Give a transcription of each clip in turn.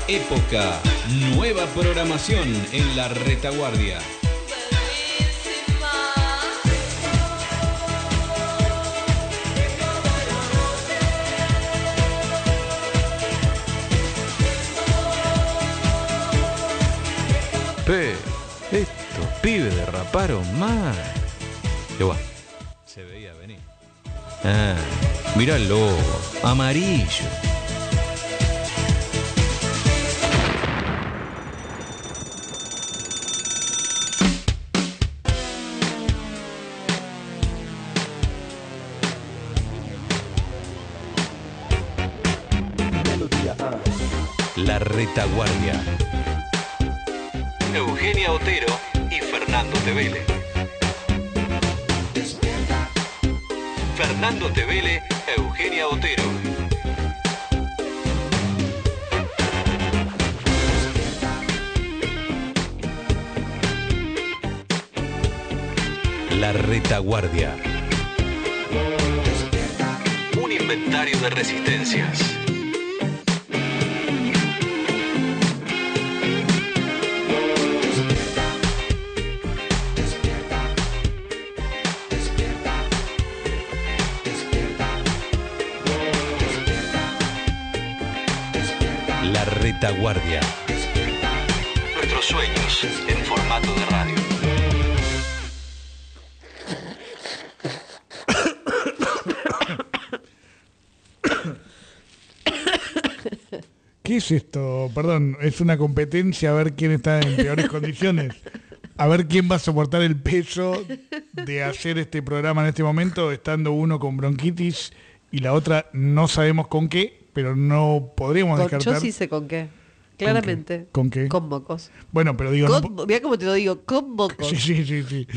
época, nueva programación en la retaguardia. Estos pibes derraparon mal. Igual, se veía venir. Mirá el logo, amarillo. La retaguardia. Eugenia Otero y Fernando Tevele. Fernando Tevele, Eugenia Otero. La retaguardia. Un inventario de resistencias. La retaguardia. Nuestros sueños en formato de radio. ¿Qué es esto? Perdón, es una competencia a ver quién está en peores condiciones. A ver quién va a soportar el peso de hacer este programa en este momento, estando uno con bronquitis y la otra no sabemos con qué, pero no podríamos descartar. Yo sí sé con qué. Claramente. ¿Con qué? Con mocos. Bueno, pero digo... Mirá cómo te lo digo, con mocos. Sí.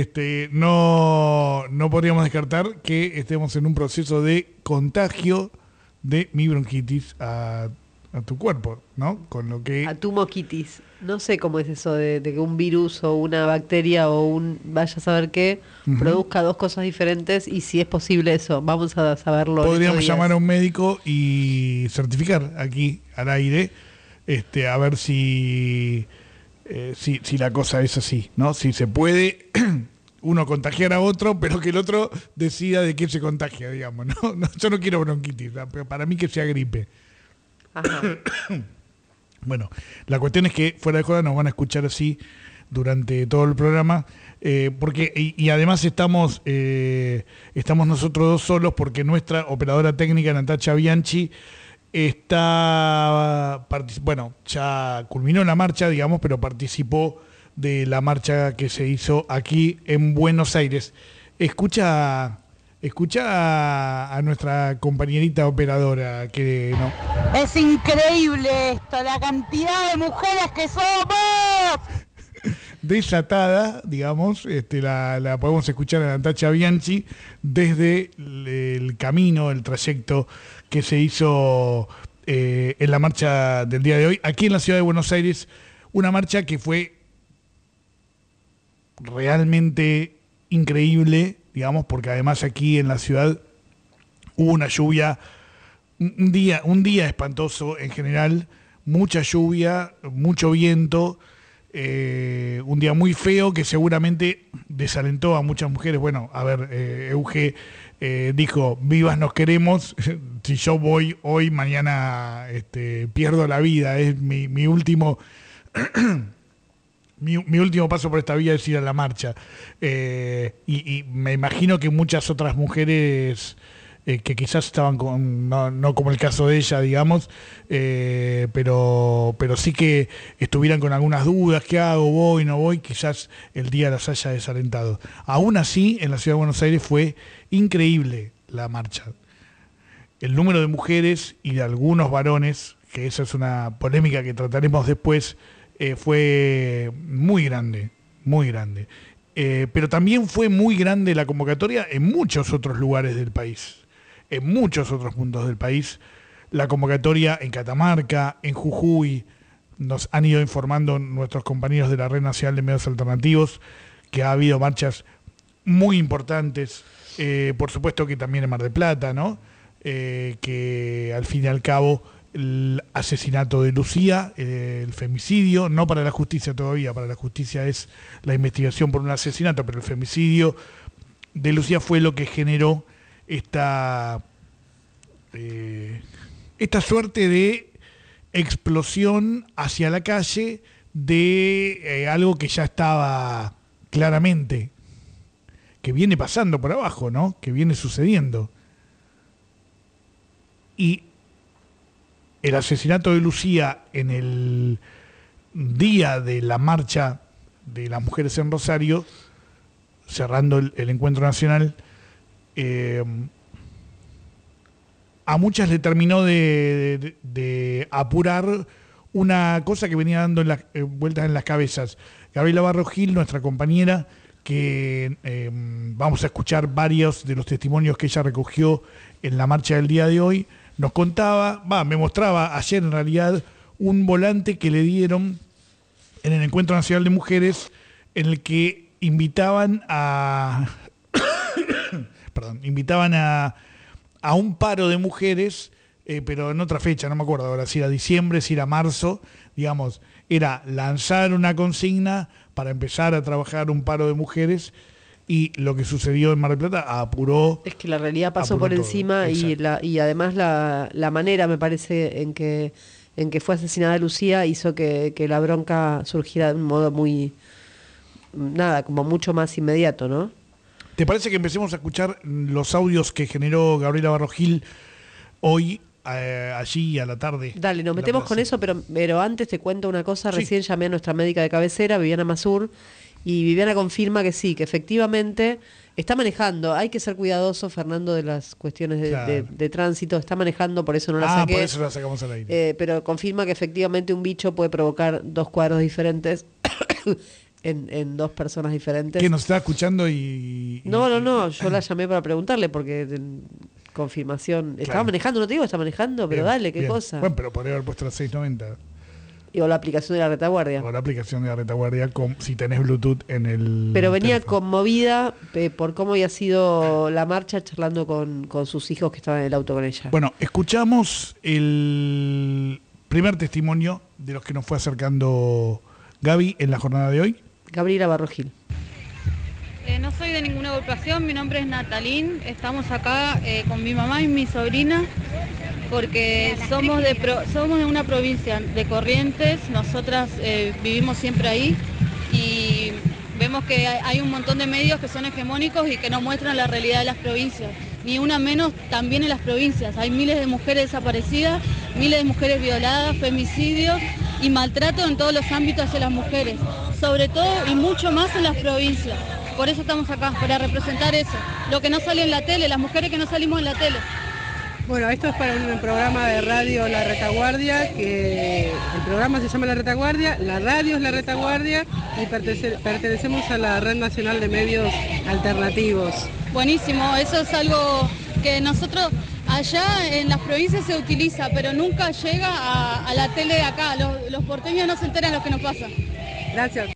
No podríamos descartar que estemos en un proceso de contagio de mi bronquitis a tu cuerpo, ¿no? Con lo que... A tu moquitis. No sé cómo es eso de que un virus o una bacteria o un vaya a saber qué produzca dos cosas diferentes, y si es posible eso, vamos a saberlo. Podríamos llamar a un médico y certificar aquí al aire, a ver si la cosa es así, ¿no? Si se puede uno contagiar a otro, pero que el otro decida de qué se contagia, digamos, ¿no? Yo no quiero bronquitis, pero para mí que sea gripe. Ajá. Bueno, la cuestión es que fuera de joda nos van a escuchar así durante todo el programa, porque y además estamos nosotros dos solos, porque nuestra operadora técnica Natacha Bianchi ya culminó la marcha, digamos, pero participó de la marcha que se hizo aquí en Buenos Aires. Escucha a nuestra compañerita operadora que no. Es increíble esto, la cantidad de mujeres que somos. Desatada, digamos, la podemos escuchar a Natacha Bianchi desde el camino, el trayecto que se hizo en la marcha del día de hoy, aquí en la ciudad de Buenos Aires, una marcha que fue realmente increíble, digamos, porque además aquí en la ciudad hubo una lluvia, un día espantoso en general, mucha lluvia, mucho viento, un día muy feo que seguramente desalentó a muchas mujeres. Bueno, a ver, Euge dijo, vivas nos queremos, si yo voy hoy, mañana pierdo la vida, es mi último... Mi último paso por esta vía es ir a la marcha. Y me imagino que muchas otras mujeres que quizás estaban no como el caso de ella, digamos, pero sí que estuvieran con algunas dudas, ¿qué hago? ¿Voy? ¿No voy? Quizás el día las haya desalentado. Aún así, en la ciudad de Buenos Aires fue increíble la marcha. El número de mujeres y de algunos varones, que esa es una polémica que trataremos después, fue muy grande, muy grande. Pero también fue muy grande la convocatoria en muchos otros lugares del país, en muchos otros puntos del país. La convocatoria en Catamarca, en Jujuy, nos han ido informando nuestros compañeros de la Red Nacional de Medios Alternativos que ha habido marchas muy importantes, por supuesto que también en Mar del Plata, ¿no? Que al fin y al cabo el asesinato de Lucía, el femicidio, no para la justicia todavía, para la justicia es la investigación por un asesinato, pero el femicidio de Lucía fue lo que generó esta suerte de explosión hacia la calle de algo que ya estaba claramente, que viene pasando por abajo, ¿no? Que viene sucediendo. Y el asesinato de Lucía en el día de la marcha de las mujeres en Rosario, cerrando el encuentro nacional, a muchas le terminó de apurar una cosa que venía dando vueltas en las cabezas. Gabriela Barro Gil, nuestra compañera, que vamos a escuchar varios de los testimonios que ella recogió en la marcha del día de hoy, nos contaba, me mostraba ayer en realidad, un volante que le dieron en el Encuentro Nacional de Mujeres, en el que invitaban a un paro de mujeres, pero en otra fecha, no me acuerdo ahora si era diciembre, si era marzo, digamos, era lanzar una consigna para empezar a trabajar un paro de mujeres, y lo que sucedió en Mar del Plata apuró. Es que la realidad pasó por encima, y además la manera, me parece, en que fue asesinada Lucía hizo que la bronca surgiera de un modo como mucho más inmediato, ¿no? ¿Te parece que empecemos a escuchar los audios que generó Gabriela Barro Gil hoy, allí a la tarde? Dale, nos metemos con eso, pero antes te cuento una cosa. Sí. Recién llamé a nuestra médica de cabecera, Viviana Mazur, y Viviana confirma que sí, que efectivamente está manejando. Hay que ser cuidadoso, Fernando, de las cuestiones de tránsito. Está manejando, por eso no la saqué. Por eso la sacamos al aire. Pero confirma que efectivamente un bicho puede provocar 2 cuadros diferentes en 2 personas diferentes. ¿Quién nos está escuchando? No, yo la llamé para preguntarle, porque confirmación. Claro. Estaba manejando, no te digo está manejando, pero bien, dale, qué bien. Cosa. Bueno, pero podría haber puesto la 690. O la aplicación de la retaguardia. O la aplicación de la retaguardia, si tenés Bluetooth en el Pero venía teléfono. Conmovida por cómo había sido la marcha, charlando con sus hijos que estaban en el auto con ella. Bueno, escuchamos el primer testimonio de los que nos fue acercando Gaby en la jornada de hoy. Gabriela Barro Gil. No soy de ninguna agrupación, mi nombre es Natalín. Estamos acá con mi mamá y mi sobrina porque somos de una provincia de Corrientes. Nosotras vivimos siempre ahí y vemos que hay un montón de medios que son hegemónicos y que no muestran la realidad de las provincias. Ni una menos también en las provincias. Hay miles de mujeres desaparecidas, miles de mujeres violadas, femicidios y maltrato en todos los ámbitos hacia las mujeres. Sobre todo y mucho más en las provincias. Por eso estamos acá, para representar eso. Lo que no sale en la tele, las mujeres que no salimos en la tele. Bueno, esto es para un programa de radio La Retaguardia, que el programa se llama La Retaguardia, la radio es La Retaguardia y pertenecemos a la Red Nacional de Medios Alternativos. Buenísimo, eso es algo que nosotros allá en las provincias se utiliza, pero nunca llega a la tele de acá. Los porteños no se enteran de lo que nos pasa. Gracias.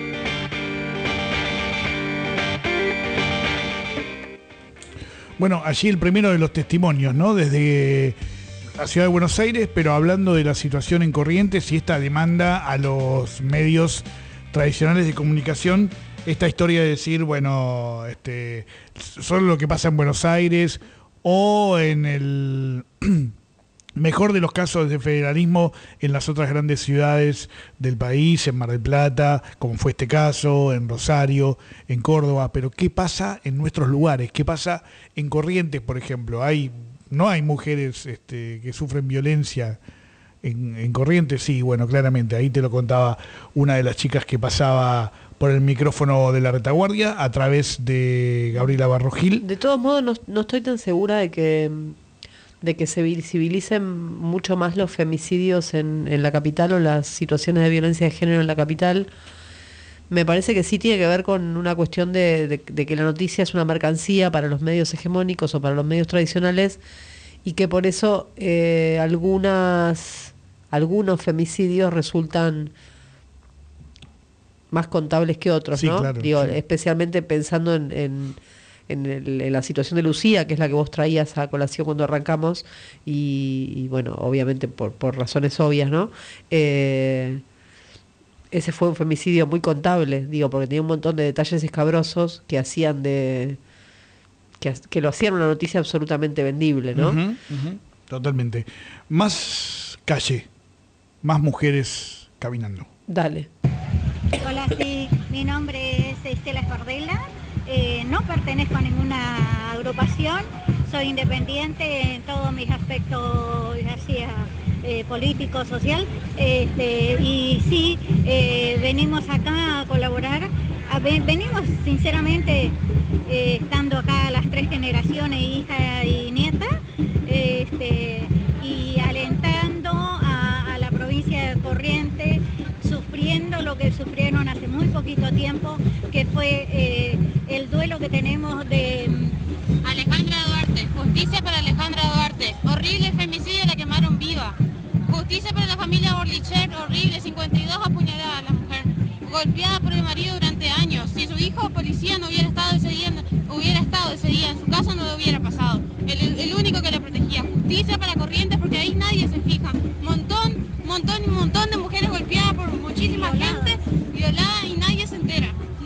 Bueno, allí el primero de los testimonios, ¿no? Desde la ciudad de Buenos Aires, pero hablando de la situación en Corrientes y esta demanda a los medios tradicionales de comunicación, esta historia de decir, bueno, solo lo que pasa en Buenos Aires o en el mejor de los casos de federalismo en las otras grandes ciudades del país, en Mar del Plata, como fue este caso, en Rosario, en Córdoba, pero ¿qué pasa en nuestros lugares? ¿Qué pasa en Corrientes, por ejemplo? No hay mujeres que sufren violencia en Corrientes, sí, bueno, claramente, ahí te lo contaba una de las chicas que pasaba por el micrófono de la retaguardia a través de Gabriela Barro Gil. De todos modos, no estoy tan segura de que se visibilicen mucho más los femicidios en la capital o las situaciones de violencia de género en la capital. Me parece que sí tiene que ver con una cuestión de que la noticia es una mercancía para los medios hegemónicos o para los medios tradicionales y que por eso algunos femicidios resultan más contables que otros, sí, ¿no? Claro, Digo, sí. Especialmente pensando en en la situación de Lucía, que es la que vos traías a colación cuando arrancamos, y bueno, obviamente por razones obvias, ¿no? Ese fue un femicidio muy contable, digo, porque tenía un montón de detalles escabrosos que hacían que lo hacían una noticia absolutamente vendible, ¿no? Totalmente. Más calle, más mujeres caminando. Dale. Hola, sí, mi nombre es Estela Fardela, no pertenezco a ninguna agrupación, soy independiente en todos mis aspectos, ya sea político, social, y sí, venimos acá a colaborar, venimos sinceramente estando acá las 3 generaciones, hija y nieta, y alentando a la provincia de Corrientes, sufriendo lo que sufrieron hace muy poquito tiempo, que fue el duelo que tenemos de Alejandra Duarte. Justicia para Alejandra Duarte. Horrible femicidio, la quemaron viva. Justicia para la familia Borlicher. Horrible, 52 apuñaladas la mujer. Golpeada por el marido durante años. Si su hijo policía no hubiera estado ese día, en su casa no lo hubiera pasado. El único que la protegía. Justicia para Corrientes, porque ahí nadie se fija. Montón de mujeres golpeadas por muchísima gente, violadas, y nadie se entera.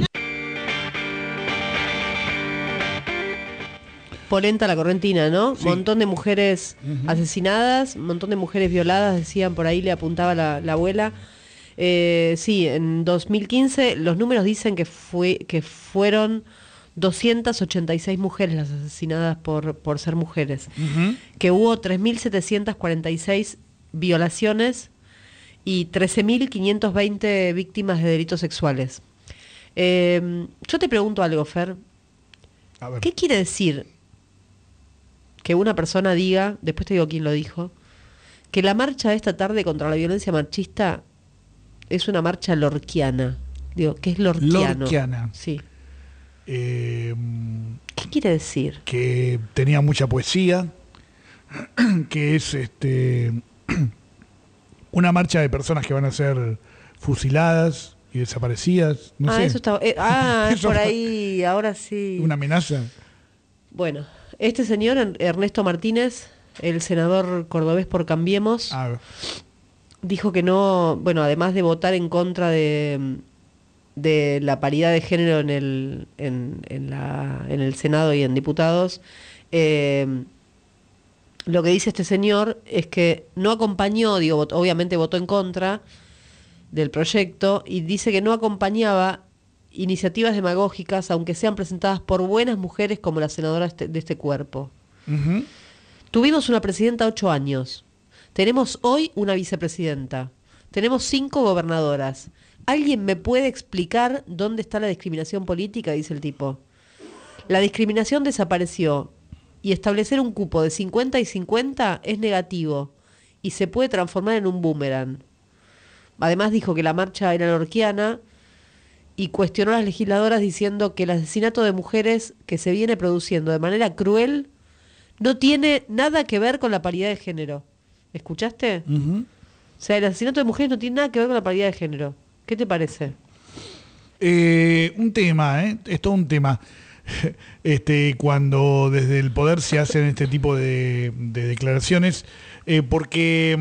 Polenta la correntina, ¿no? Sí. Montón de mujeres asesinadas, montón de mujeres violadas, decían por ahí, le apuntaba la abuela. Sí, en 2015 los números dicen que fueron 286 mujeres las asesinadas por ser mujeres, que hubo 3.746 violaciones y 13.520 víctimas de delitos sexuales. Yo te pregunto algo, Fer. A ver. ¿Qué quiere decir que una persona diga, después te digo quién lo dijo, que la marcha de esta tarde contra la violencia machista es una marcha lorquiana? Digo, ¿qué es lorquiano? Lorquiana. Sí. ¿Qué quiere decir? Que tenía mucha poesía, que es una marcha de personas que van a ser fusiladas y desaparecidas. No sé. Eso está. Es por ahí, ahora sí. ¿Una amenaza? Bueno, este señor, Ernesto Martínez, el senador cordobés por Cambiemos, dijo que no, bueno, además de votar en contra de la paridad de género en el Senado y en diputados, lo que dice este señor es que no acompañó, digo, obviamente votó en contra del proyecto, y dice que no acompañaba iniciativas demagógicas, aunque sean presentadas por buenas mujeres como la senadora de este cuerpo. Tuvimos una presidenta 8 años. Tenemos hoy una vicepresidenta. Tenemos 5 gobernadoras. ¿Alguien me puede explicar dónde está la discriminación política?, dice el tipo. La discriminación desapareció, y establecer un cupo de 50 y 50 es negativo y se puede transformar en un boomerang. Además dijo que la marcha era lorquiana y cuestionó a las legisladoras diciendo que el asesinato de mujeres que se viene produciendo de manera cruel no tiene nada que ver con la paridad de género. ¿Escuchaste? O sea, el asesinato de mujeres no tiene nada que ver con la paridad de género. ¿Qué te parece? Un tema, es todo un tema. Cuando desde el poder se hacen este tipo de declaraciones, porque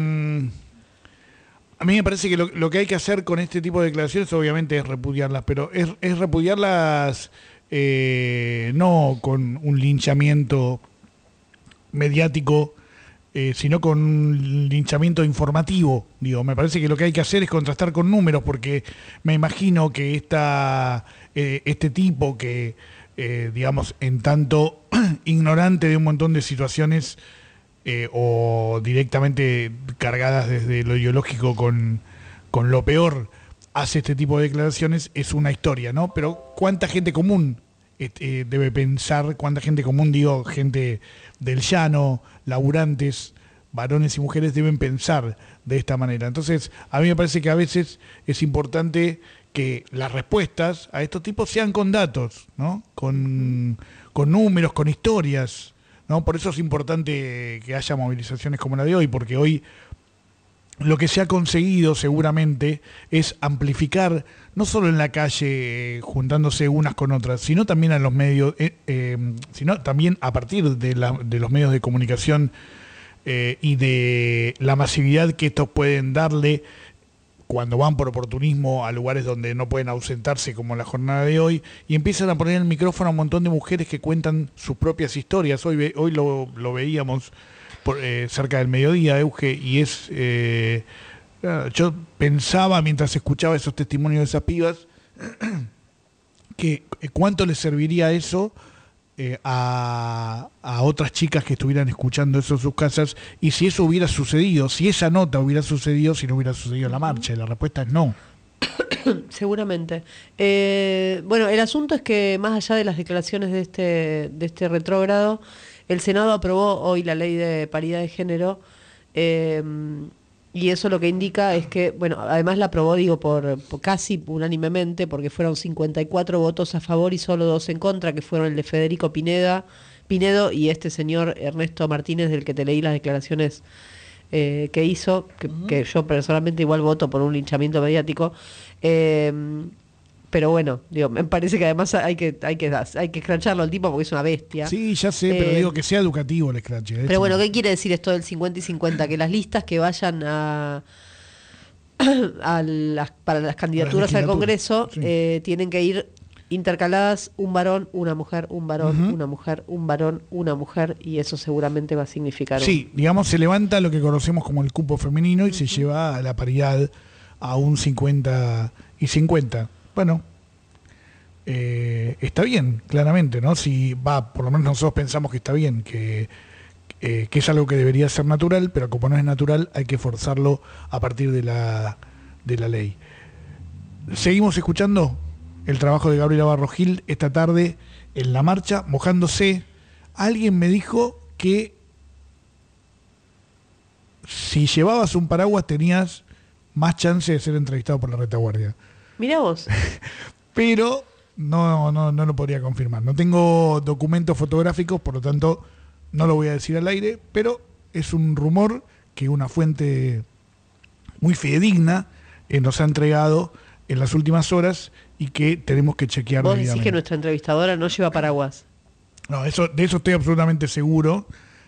a mí me parece que lo que hay que hacer con este tipo de declaraciones obviamente es repudiarlas, pero es repudiarlas no con un linchamiento mediático, sino con un linchamiento informativo. Digo, me parece que lo que hay que hacer es contrastar con números, porque me imagino que este tipo que, digamos, en tanto ignorante de un montón de situaciones o directamente cargadas desde lo ideológico con lo peor, hace este tipo de declaraciones, es una historia, ¿no? Pero ¿cuánta gente común debe pensar? ¿Cuánta gente común, digo, gente del llano, laburantes, varones y mujeres, deben pensar de esta manera? Entonces, a mí me parece que a veces es importante que las respuestas a estos tipos sean con datos, ¿no? Con números, con historias, ¿no? Por eso es importante que haya movilizaciones como la de hoy, porque hoy lo que se ha conseguido seguramente es amplificar, no solo en la calle juntándose unas con otras, sino también a los medios, sino también a partir de los medios de comunicación y de la masividad que estos pueden darle cuando van por oportunismo a lugares donde no pueden ausentarse, como la jornada de hoy, y empiezan a poner el micrófono a un montón de mujeres que cuentan sus propias historias. Hoy lo veíamos cerca del mediodía, Euge, y es... yo pensaba mientras escuchaba esos testimonios de esas pibas que cuánto les serviría eso a otras chicas que estuvieran escuchando eso en sus casas, y si eso hubiera sucedido, si esa nota hubiera sucedido, si no hubiera sucedido la marcha. Y la respuesta es no. Seguramente. Bueno, el asunto es que más allá de las declaraciones de este retrógrado, el Senado aprobó hoy la ley de paridad de género, y eso lo que indica es que, bueno, además la aprobó, digo, por casi unánimemente, porque fueron 54 votos a favor y solo 2 en contra, que fueron el de Federico Pinedo y este señor Ernesto Martínez, del que te leí las declaraciones que hizo, que yo personalmente igual voto por un linchamiento mediático. Pero bueno, digo, me parece que además hay que escracharlo al tipo porque es una bestia. Sí, ya sé, pero digo que sea educativo el escrache. Pero bueno, ¿qué quiere decir esto del 50 y 50? Que las listas que vayan para las candidaturas al Congreso sí, tienen que ir intercaladas un varón, una mujer, un varón, una mujer, un varón, una mujer, y eso seguramente va a significar... Sí, digamos, se levanta lo que conocemos como el cupo femenino y se lleva a la paridad a un 50 y 50. Bueno, está bien, claramente, ¿no? Si por lo menos nosotros pensamos que está bien, que es algo que debería ser natural, pero como no es natural, hay que forzarlo a partir de la ley. Seguimos escuchando el trabajo de Gabriela Barrogil esta tarde en la marcha, mojándose. Alguien me dijo que si llevabas un paraguas tenías más chance de ser entrevistado por la retaguardia. Mirá vos. Pero no lo podría confirmar. No tengo documentos fotográficos, por lo tanto no lo voy a decir al aire, pero es un rumor que una fuente muy fidedigna nos ha entregado en las últimas horas y que tenemos que chequear. ¿Vos decís que nuestra entrevistadora no lleva paraguas? No, de eso estoy absolutamente seguro,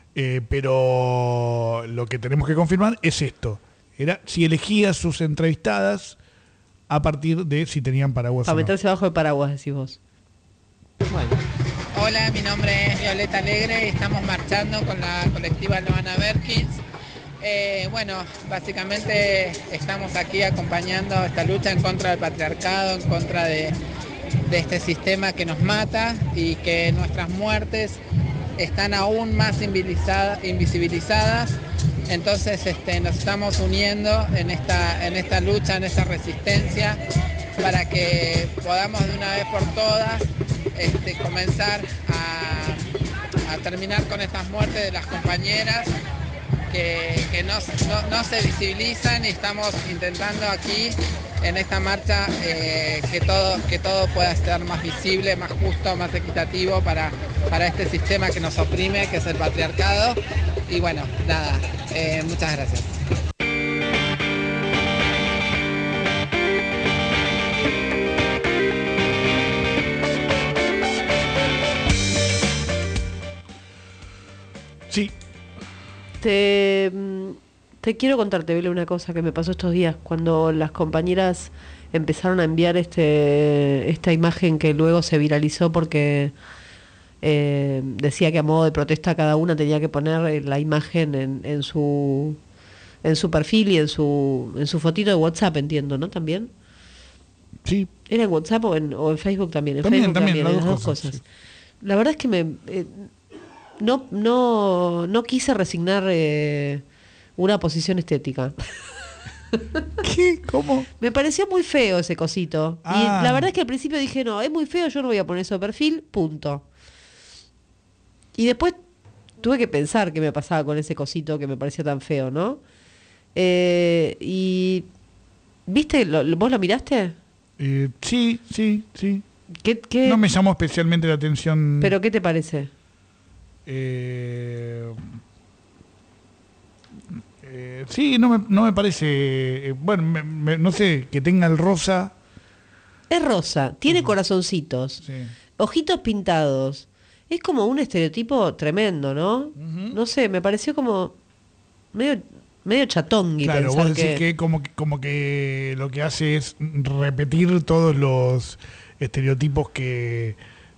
pero lo que tenemos que confirmar es esto. Era si elegía sus entrevistadas a partir de si tenían paraguas. A meterse abajo de paraguas, decís vos. Bueno. Hola, mi nombre es Violeta Alegre y estamos marchando con la colectiva Loana Berkins. Bueno, básicamente estamos aquí acompañando esta lucha en contra del patriarcado, en contra de este sistema que nos mata y que nuestras muertes están aún más invisibilizadas. Entonces nos estamos uniendo en esta lucha, en esta resistencia, para que podamos de una vez por todas comenzar a terminar con estas muertes de las compañeras que no se visibilizan, y estamos intentando aquí en esta marcha que todo pueda ser más visible, más justo, más equitativo para este sistema que nos oprime, que es el patriarcado. Y bueno, nada, muchas gracias. Sí. Te quiero contarte, Bele, una cosa que me pasó estos días, cuando las compañeras empezaron a enviar esta imagen que luego se viralizó porque decía que a modo de protesta cada una tenía que poner la imagen en su perfil y en su fotito de WhatsApp, entiendo, ¿no? ¿También? Sí. ¿Era en WhatsApp o en Facebook también? En también, Facebook también, las dos cosas. Sí. La verdad es que no quise resignar una posición estética. ¿Qué? ¿Cómo? Me pareció muy feo ese cosito. Y la verdad es que al principio dije, no, es muy feo, yo no voy a poner eso de perfil, punto. Y después tuve que pensar qué me pasaba con ese cosito que me parecía tan feo, ¿no? Y ¿viste? ¿Vos lo miraste? Sí. ¿Qué? No me llamó especialmente la atención. ¿Pero qué te parece? Sí, no me parece... bueno, no sé, que tenga el rosa... Es rosa, tiene corazoncitos, Sí. ojitos pintados. Es como un estereotipo tremendo, ¿no? No sé, me pareció como medio chatongui Claro, pensar vos decís que como que lo que hace es repetir todos los estereotipos que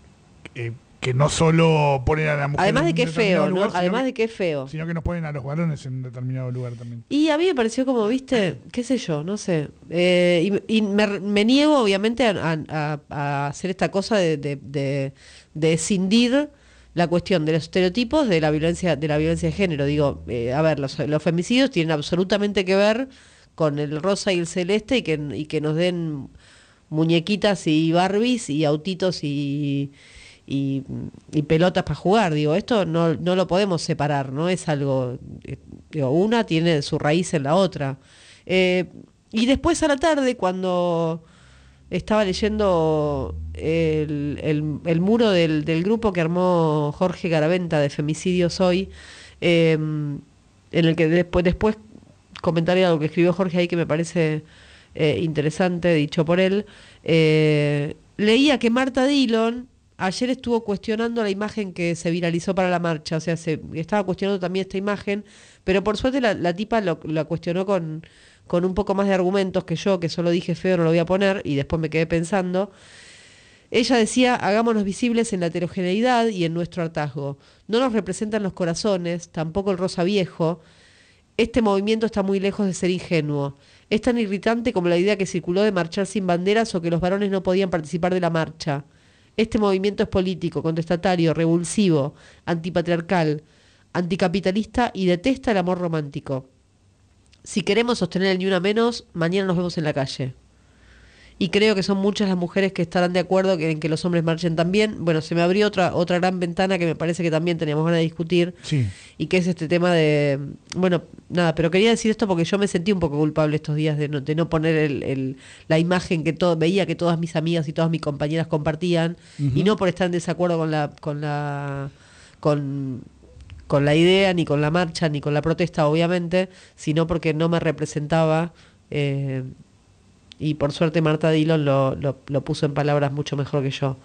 no solo ponen a la mujer Además de en que un es feo, determinado ¿no? lugar, Además de que es feo. sino que nos ponen a los varones en un determinado lugar también. Y a mí me pareció como, viste, qué sé yo, no sé. Y me niego, obviamente, a hacer esta cosa de escindir la cuestión de los estereotipos de la violencia de género. Digo, a ver, los femicidios tienen absolutamente que ver con el rosa y el celeste y que nos den muñequitas y Barbies y autitos y pelotas para jugar. Digo, esto no lo podemos separar, no es algo, digo, una tiene su raíz en la otra. Y después a la tarde, cuando estaba leyendo el muro del grupo que armó Jorge Garaventa de Femicidios Hoy, en el que después comentaré algo que escribió Jorge ahí que me parece interesante, dicho por él, leía que Marta Dillon ayer estuvo cuestionando la imagen que se viralizó para la marcha, o sea, estaba cuestionando también esta imagen, pero por suerte la tipa la cuestionó con un poco más de argumentos que yo, que solo dije feo, no lo voy a poner, y después me quedé pensando. Ella decía, hagámonos visibles en la heterogeneidad y en nuestro hartazgo. No nos representan los corazones, tampoco el rosa viejo. Este movimiento está muy lejos de ser ingenuo. Es tan irritante como la idea que circuló de marchar sin banderas o que los varones no podían participar de la marcha. Este movimiento es político, contestatario, revulsivo, antipatriarcal, anticapitalista y detesta el amor romántico. Si queremos sostener el ni una menos, mañana nos vemos en la calle. Y creo que son muchas las mujeres que estarán de acuerdo en que los hombres marchen también. Bueno, se me abrió otra gran ventana que me parece que también teníamos ganas de discutir. Sí. Y que es este tema de... Bueno, nada, pero quería decir esto porque yo me sentí un poco culpable estos días de no poner la imagen que veía que todas mis amigas y todas mis compañeras compartían. Y no por estar en desacuerdo con la idea, ni con la marcha, ni con la protesta, obviamente, sino porque no me representaba... y por suerte Marta Dillon lo puso en palabras mucho mejor que yo.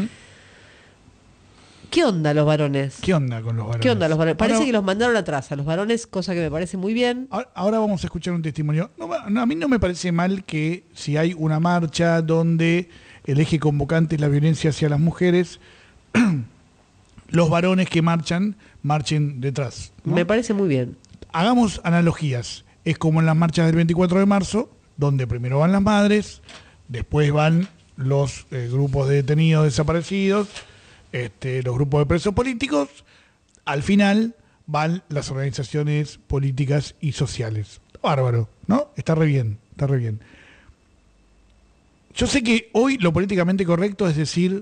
¿Qué onda los varones? ¿Qué onda con los varones? ¿Qué onda los varones? Parece Ahora, que los mandaron atrás a los varones, cosa que me parece muy bien. ahora vamos a escuchar un testimonio. A mí no me parece mal que si hay una marcha donde el eje convocante es la violencia hacia las mujeres, los varones que marchen detrás, ¿no? Me parece muy bien. Hagamos analogías. Es como en las marchas del 24 de marzo, donde primero van las madres, después van los grupos de detenidos desaparecidos, los grupos de presos políticos, al final van las organizaciones políticas y sociales. Bárbaro, ¿no? Está re bien. Yo sé que hoy lo políticamente correcto es decir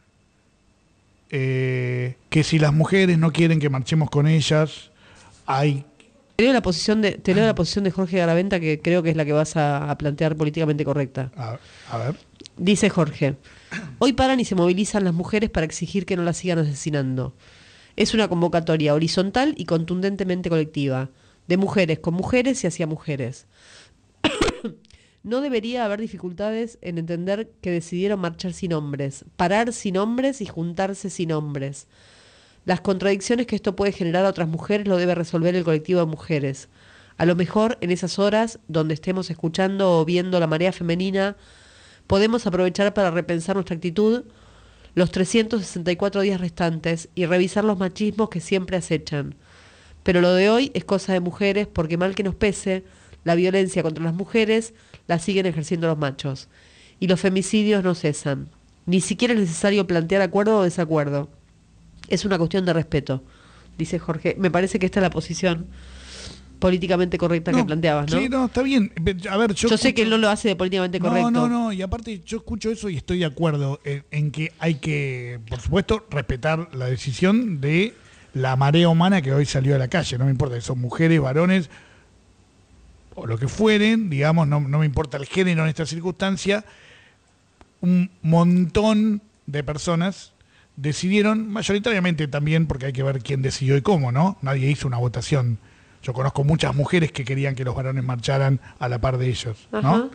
que si las mujeres no quieren que marchemos con ellas, hay... Te leo la posición de Jorge Garaventa, que creo que es la que vas a plantear políticamente correcta. A ver. Dice Jorge, hoy paran y se movilizan las mujeres para exigir que no las sigan asesinando. Es una convocatoria horizontal y contundentemente colectiva, de mujeres con mujeres y hacia mujeres. No debería haber dificultades en entender que decidieron marchar sin hombres, parar sin hombres y juntarse sin hombres. Las contradicciones que esto puede generar a otras mujeres lo debe resolver el colectivo de mujeres. A lo mejor en esas horas, donde estemos escuchando o viendo la marea femenina, podemos aprovechar para repensar nuestra actitud los 364 días restantes y revisar los machismos que siempre acechan. Pero lo de hoy es cosa de mujeres porque mal que nos pese, la violencia contra las mujeres la siguen ejerciendo los machos. Y los femicidios no cesan. Ni siquiera es necesario plantear acuerdo o desacuerdo. Es una cuestión de respeto, dice Jorge. Me parece que esta es la posición políticamente correcta que planteabas, ¿no? Sí, no, está bien. A ver, yo sé que él no lo hace de políticamente correcto. No, y aparte yo escucho eso y estoy de acuerdo en que hay que, por supuesto, respetar la decisión de la marea humana que hoy salió a la calle. No me importa si son mujeres, varones o lo que fueren, digamos, no me importa el género en esta circunstancia. Un montón de personas decidieron, mayoritariamente también, porque hay que ver quién decidió y cómo, ¿no? Nadie hizo una votación Yo conozco muchas mujeres que querían que los varones marcharan a la par de ellos, ¿no?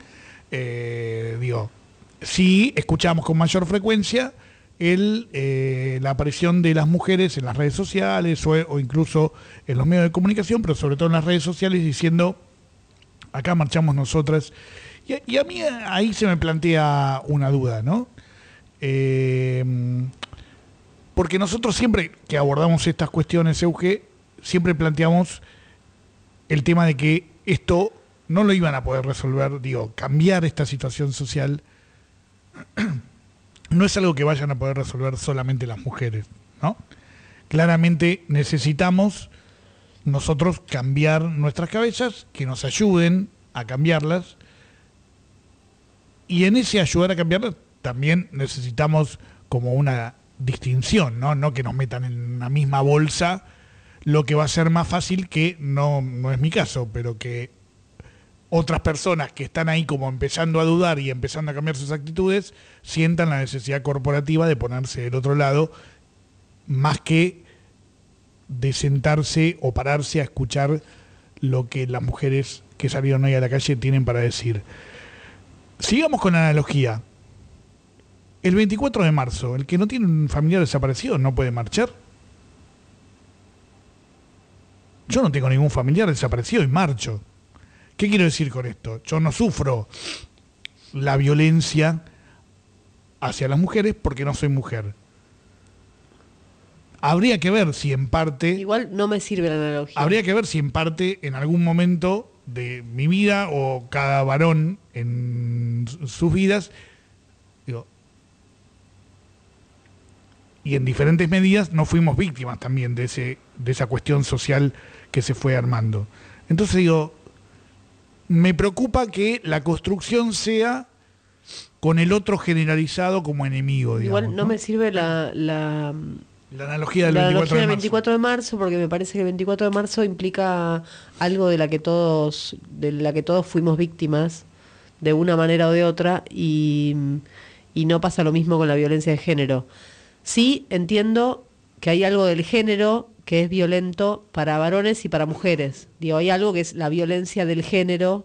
Sí escuchamos con mayor frecuencia la aparición de las mujeres en las redes sociales o incluso en los medios de comunicación, pero sobre todo en las redes sociales, diciendo, acá marchamos nosotras. Y a mí ahí se me plantea una duda, ¿no? Porque nosotros siempre que abordamos estas cuestiones, Euge, siempre planteamos el tema de que esto no lo iban a poder resolver, cambiar esta situación social no es algo que vayan a poder resolver solamente las mujeres, ¿no? Claramente necesitamos nosotros cambiar nuestras cabezas, que nos ayuden a cambiarlas, y en ese ayudar a cambiarlas también necesitamos como una distinción, ¿no? No que nos metan en una misma bolsa, lo que va a ser más fácil, que no es mi caso, pero que otras personas que están ahí como empezando a dudar y empezando a cambiar sus actitudes, sientan la necesidad corporativa de ponerse del otro lado, más que de sentarse o pararse a escuchar lo que las mujeres que salieron hoy a la calle tienen para decir. Sigamos con la analogía. El 24 de marzo, el que no tiene un familiar desaparecido no puede marchar. Yo no tengo ningún familiar desaparecido y marcho. ¿Qué quiero decir con esto? Yo no sufro la violencia hacia las mujeres porque no soy mujer. Habría que ver si en parte... Igual no me sirve la analogía. Habría que ver si en parte, en algún momento de mi vida, o cada varón en sus vidas, y en diferentes medidas, no fuimos víctimas también de esa cuestión social que se fue armando. Entonces me preocupa que la construcción sea con el otro generalizado como enemigo, digamos. Igual no me sirve la analogía del 24 de marzo, porque me parece que el 24 de marzo implica algo de la que todos fuimos víctimas de una manera o de otra, y no pasa lo mismo con la violencia de género. Sí entiendo que hay algo del género que es violento para varones y para mujeres. Hay algo que es la violencia del género,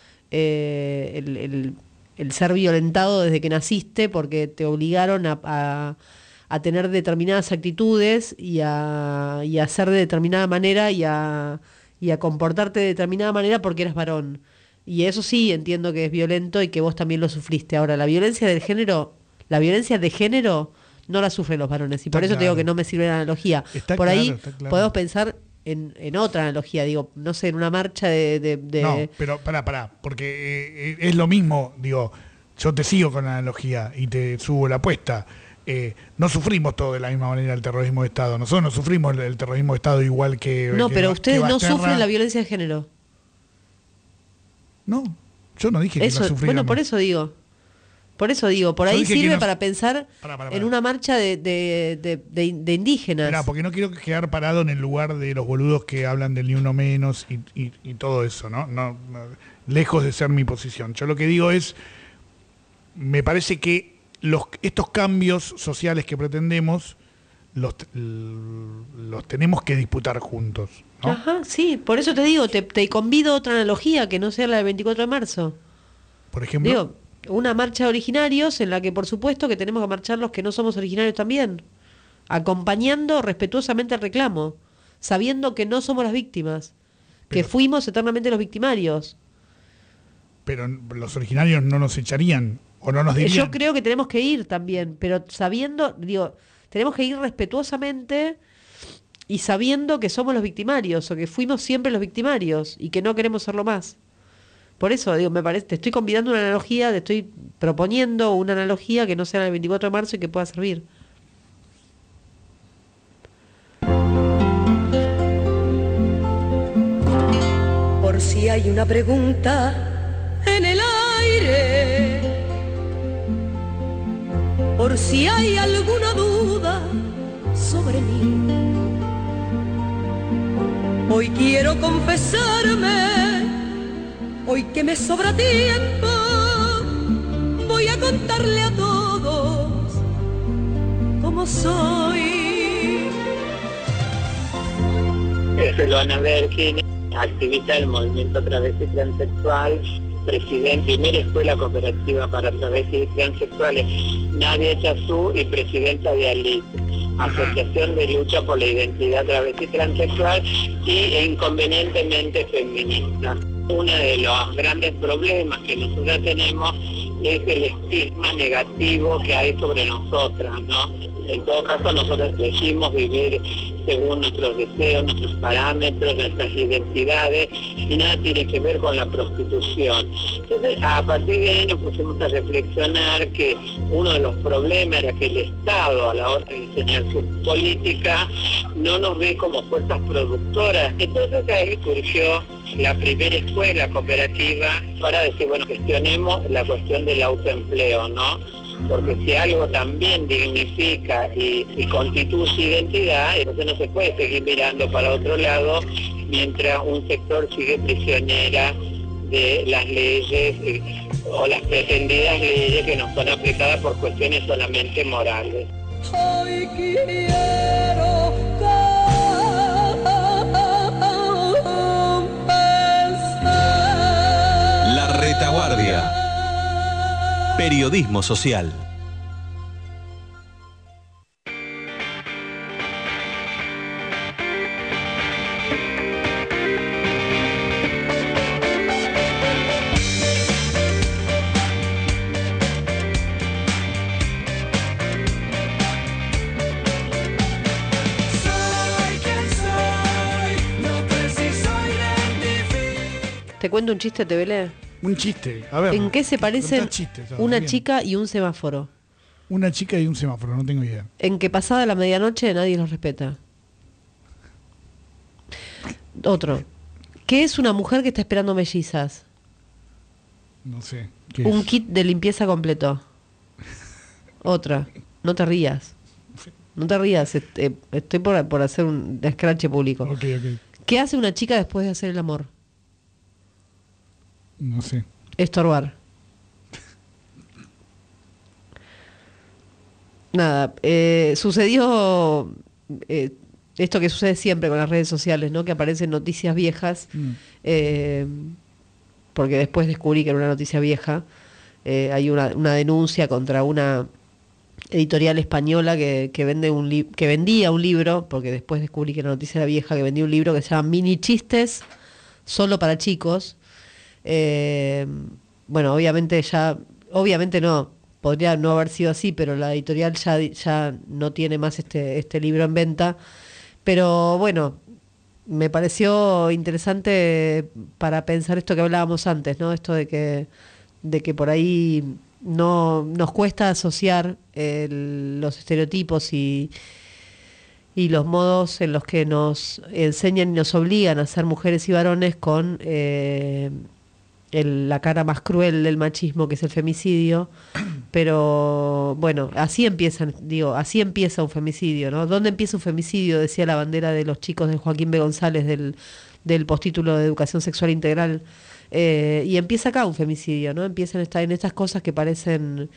el ser violentado desde que naciste porque te obligaron a tener determinadas actitudes y a ser de determinada manera y a comportarte de determinada manera porque eras varón. Y eso sí entiendo que es violento y que vos también lo sufriste. Ahora, la violencia de género no la sufren los varones, y por eso te digo que no me sirve la analogía. Por ahí podemos pensar en otra analogía, no sé, en una marcha de... No, pero pará, porque es lo mismo, yo te sigo con la analogía y te subo la apuesta. No sufrimos todos de la misma manera el terrorismo de Estado. Nosotros no sufrimos el terrorismo de Estado igual que... No, pero ustedes no Basterra. sufren la violencia de género. No, yo no dije eso, que la sufrieran. Bueno, por eso digo, por ahí sirve para pensar en una marcha de indígenas. Mirá, porque no quiero quedar parado en el lugar de los boludos que hablan del ni uno menos y todo eso, ¿no? Lejos de ser mi posición. Yo lo que digo es, me parece que estos cambios sociales que pretendemos los tenemos que disputar juntos, ¿no? Ajá, sí, por eso te digo, te convido a otra analogía que no sea la del 24 de marzo. Por ejemplo, una marcha de originarios en la que por supuesto que tenemos que marchar los que no somos originarios también, acompañando respetuosamente el reclamo, sabiendo que no somos las víctimas, que fuimos eternamente los victimarios. Pero los originarios no nos echarían o no nos dirían. Yo creo que tenemos que ir también, pero sabiendo, tenemos que ir respetuosamente y sabiendo que somos los victimarios o que fuimos siempre los victimarios y que no queremos serlo más. Por eso, me parece, te estoy convidando una analogía, te estoy proponiendo una analogía que no sea el 24 de marzo y que pueda servir. Por si hay una pregunta en el aire, por si hay alguna duda sobre mí, hoy quiero confesarme. Hoy que me sobra tiempo, voy a contarle a todos cómo soy. Es Luana Berkin. activista del movimiento travesti transexual, primera escuela cooperativa para travestis y transexuales, Nadia Chazú, y presidenta de ALIT, Asociación de Lucha por la Identidad Travesti Transexual e inconvenientemente feminista. Uno de los grandes problemas que nosotros tenemos es el estigma negativo que hay sobre nosotras, ¿no? En todo caso, nosotros elegimos vivir según nuestros deseos, nuestros parámetros, nuestras identidades, y nada tiene que ver con la prostitución. Entonces, a partir de ahí nos pusimos a reflexionar que uno de los problemas era que el Estado, a la hora de diseñar su política, no nos ve como fuerzas productoras. Entonces ahí surgió la primera escuela cooperativa para decir, bueno, gestionemos la cuestión del autoempleo, ¿no? Porque si algo también dignifica y constituye identidad, entonces no se puede seguir mirando para otro lado mientras un sector sigue prisionera de las leyes o las pretendidas leyes que nos son aplicadas por cuestiones solamente morales. Hoy quiero La Retaguardia. Periodismo social. ¿Te cuento un chiste, Tevele? Un chiste, a ver. ¿En qué se parecen chistes, una bien. chica y un semáforo? Una chica y un semáforo, no tengo idea. En que pasada la medianoche nadie los respeta. Otro. ¿Qué es una mujer que está esperando mellizas? No sé. ¿Qué Un es? kit de limpieza completo. Otra. No te rías. No te rías. Estoy por hacer un escrache público. Ok. ¿Qué hace una chica después de hacer el amor? No sé. Estorbar. Nada, sucedió esto que sucede siempre con las redes sociales, ¿no? Que aparecen noticias viejas, porque después descubrí que era una noticia vieja. Hay una denuncia contra una editorial española que vendía un libro, porque después descubrí que la noticia era vieja, que vendía un libro que se llama Mini Chistes, solo para chicos. Bueno, obviamente no, podría no haber sido así, pero la editorial ya no tiene más este libro en venta. Pero bueno, me pareció interesante para pensar esto que hablábamos antes, ¿no? Esto de que por ahí no nos cuesta asociar los estereotipos y los modos en los que nos enseñan y nos obligan a ser mujeres y varones con la cara más cruel del machismo, que es el femicidio. Pero bueno, así empieza un femicidio, ¿no? ¿Dónde empieza un femicidio? Decía la bandera de los chicos de Joaquín B. González del postítulo de Educación Sexual Integral. Y empieza acá un femicidio, ¿no? Empiezan en estas cosas que parecen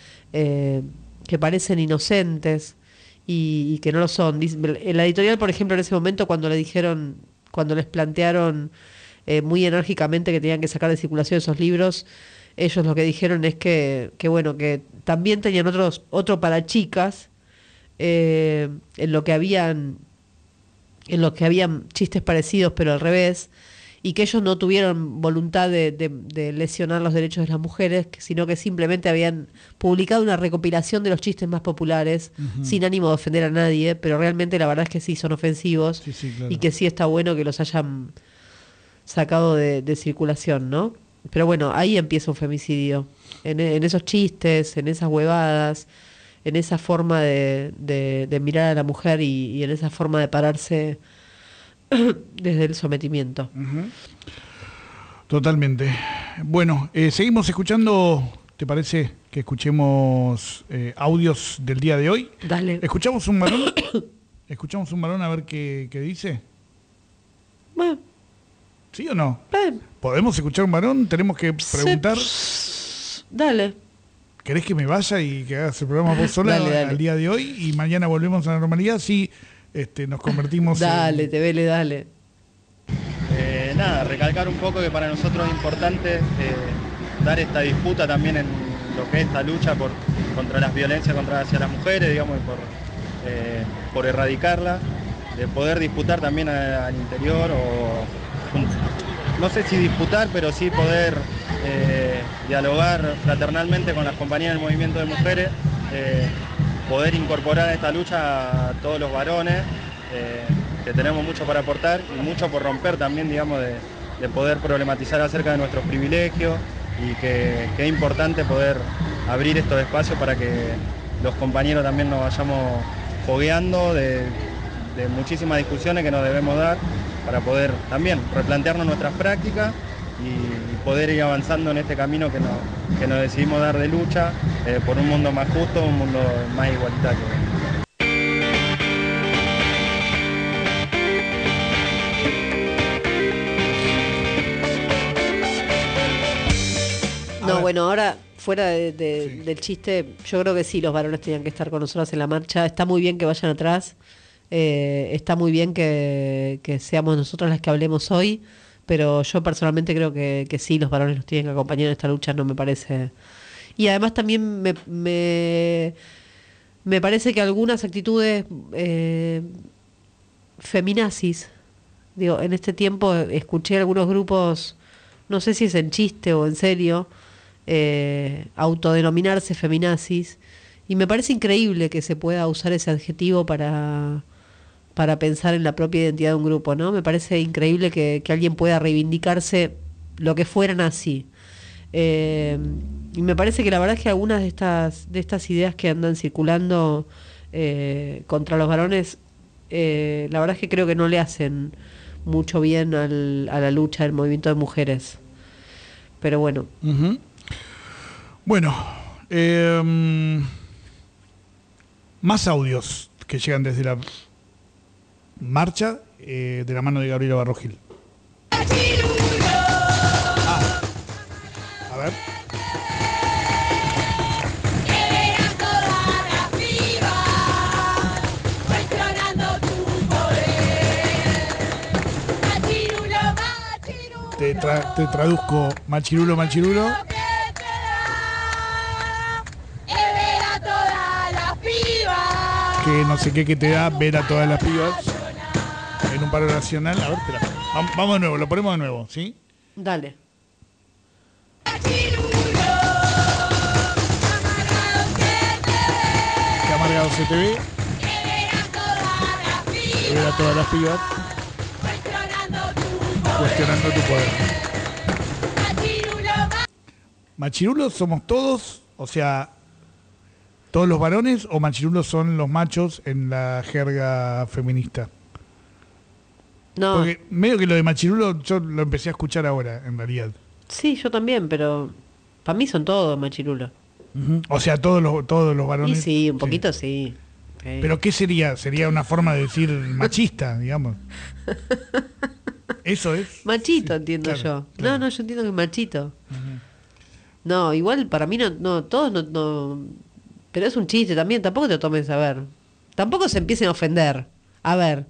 inocentes y que no lo son. En la editorial, por ejemplo, en ese momento cuando les plantearon muy enérgicamente que tenían que sacar de circulación esos libros, ellos lo que dijeron es que bueno, que también tenían otro para chicas, en lo que habían chistes parecidos pero al revés, y que ellos no tuvieron voluntad de lesionar los derechos de las mujeres, sino que simplemente habían publicado una recopilación de los chistes más populares, sin ánimo de ofender a nadie, pero realmente la verdad es que sí son ofensivos, sí, claro. Y que sí está bueno que los hayan sacado de circulación, ¿no? Pero bueno, ahí empieza un femicidio, en esos chistes, en esas huevadas, en esa forma de mirar a la mujer y en esa forma de pararse desde el sometimiento. Totalmente. Bueno, seguimos escuchando. ¿Te parece que escuchemos audios del día de hoy? Dale. ¿Escuchamos un varón? ¿Escuchamos un varón a ver qué dice? Bueno. ¿Sí o no? ¿Podemos escuchar un varón? Tenemos que preguntar. Dale. ¿Querés que me vaya y que hagas el programa vos sola al día de hoy y mañana volvemos a la normalidad? Sí. Nos convertimos Dale, Tevele, dale. nada, recalcar un poco que para nosotros es importante dar esta disputa también en lo que es esta lucha contra las violencias hacia las mujeres, digamos, y por erradicarla, de poder disputar también al interior, no sé si disputar, pero sí poder dialogar fraternalmente con las compañías del movimiento de mujeres, poder incorporar a esta lucha a todos los varones, que tenemos mucho para aportar y mucho por romper también, digamos, de poder problematizar acerca de nuestros privilegios, y que es importante poder abrir estos espacios para que los compañeros también nos vayamos fogueando de muchísimas discusiones que nos debemos dar para poder también replantearnos nuestras prácticas y poder ir avanzando en este camino que nos decidimos dar de lucha por un mundo más justo, un mundo más igualitario. No, bueno, ahora fuera del chiste, yo creo que sí, los varones tenían que estar con nosotros en la marcha. Está muy bien que vayan atrás, está muy bien que seamos nosotros las que hablemos hoy, pero yo personalmente creo que sí, los varones nos tienen que acompañar en esta lucha, no me parece. Y además también me parece que algunas actitudes feminazis, digo, en este tiempo escuché algunos grupos, no sé si es en chiste o en serio, autodenominarse feminazis, y me parece increíble que se pueda usar ese adjetivo para pensar en la propia identidad de un grupo, ¿no? Me parece increíble que alguien pueda reivindicarse lo que fuera nazi. Y me parece que la verdad es que algunas de estas ideas que andan circulando contra los varones, la verdad es que creo que no le hacen mucho bien a la lucha del movimiento de mujeres. Pero bueno. Uh-huh. Bueno, más audios que llegan desde la marcha de la mano de Gabriela Barrogil. A ver. Te traduzco, machirulo, machirulo. Que no sé qué que te da ver a todas las pibas en un paro nacional. A ver, espera. Vamos de nuevo, lo ponemos de nuevo, ¿sí? Dale. Qué amargado se te ve. De ver a todas las pibas cuestionando tu poder. Machirulos somos todos, o sea, todos los varones, o machirulos son los machos en la jerga feminista. No. Porque medio que lo de machirulo yo lo empecé a escuchar ahora, en realidad. Sí, yo también, pero para mí son todos machirulos. Uh-huh. O sea, todos los varones. Y sí, un poquito sí. Pero ¿qué sería? Sería una forma de decir machista, digamos. Eso es. Machito, sí, entiendo, claro, yo. Claro. No, yo entiendo que es machito. Uh-huh. No, igual para mí no, todos no. Pero es un chiste también, tampoco te lo tomes a ver. Tampoco se empiecen a ofender. A ver.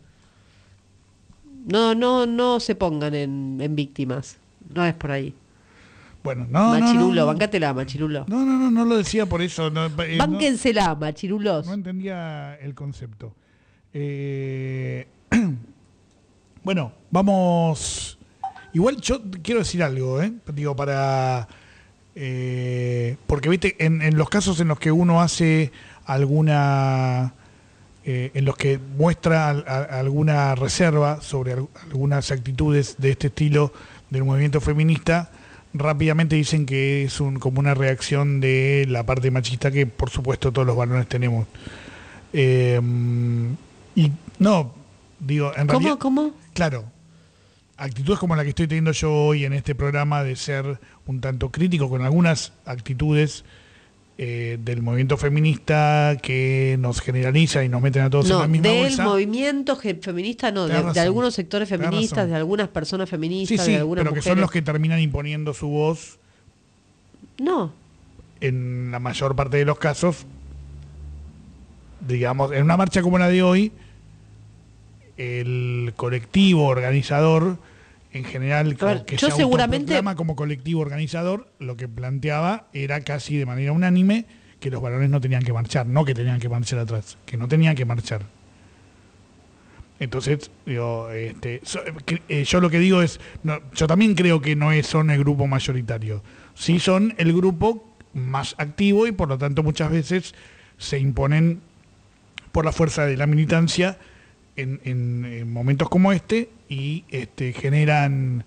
No se pongan en víctimas. No es por ahí. Bueno, no. Machirulo, bancátela, machirulo. No lo decía por eso. Bánquensela, machirulos. No entendía el concepto. Bueno, vamos. Igual yo quiero decir algo, digo, para. Porque viste, en los casos en los que uno hace alguna. En los que muestra alguna reserva sobre algunas actitudes de este estilo del movimiento feminista, rápidamente dicen que es como una reacción de la parte machista que por supuesto todos los varones tenemos. Y no, digo, en realidad... ¿Cómo? Claro, actitudes como la que estoy teniendo yo hoy en este programa de ser un tanto crítico con algunas actitudes del movimiento feminista que nos generaliza y nos meten a todos en la misma bolsa. Del movimiento feminista, no, de algunos sectores feministas, de algunas personas feministas, sí, de algunas pero mujeres. Que son los que terminan imponiendo su voz. No. En la mayor parte de los casos, digamos, en una marcha como la de hoy, el colectivo organizador en general, que yo se autoproclama como colectivo organizador, lo que planteaba era casi de manera unánime que los varones no tenían que marchar, no que tenían que marchar atrás, que no tenían que marchar. Entonces, digo, yo lo que digo es, no, yo también creo que no son el grupo mayoritario, sí son el grupo más activo y por lo tanto muchas veces se imponen por la fuerza de la militancia en momentos como este y generan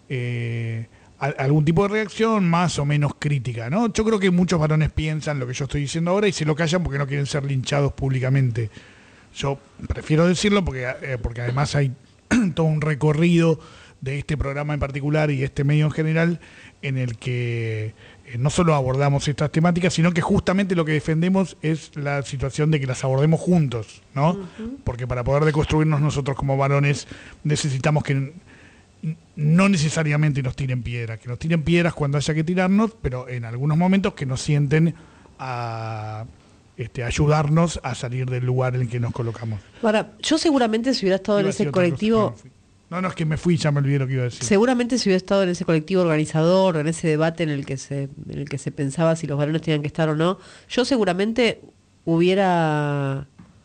algún tipo de reacción más o menos crítica, ¿no? Yo creo que muchos varones piensan lo que yo estoy diciendo ahora y se lo callan porque no quieren ser linchados públicamente. Yo prefiero decirlo porque además hay todo un recorrido de este programa en particular y este medio en general en el que no solo abordamos estas temáticas, sino que justamente lo que defendemos es la situación de que las abordemos juntos, ¿no? Uh-huh. Porque para poder deconstruirnos nosotros como varones necesitamos que no necesariamente nos tiren piedras, que nos tiren piedras cuando haya que tirarnos, pero en algunos momentos que nos sienten a ayudarnos a salir del lugar en el que nos colocamos. Ahora, yo seguramente si hubiera estado en ese colectivo... No, es que me fui, ya me olvidé lo que iba a decir. Seguramente si hubiera estado en ese colectivo organizador, en ese debate en el que se pensaba si los varones tenían que estar o no, yo seguramente hubiera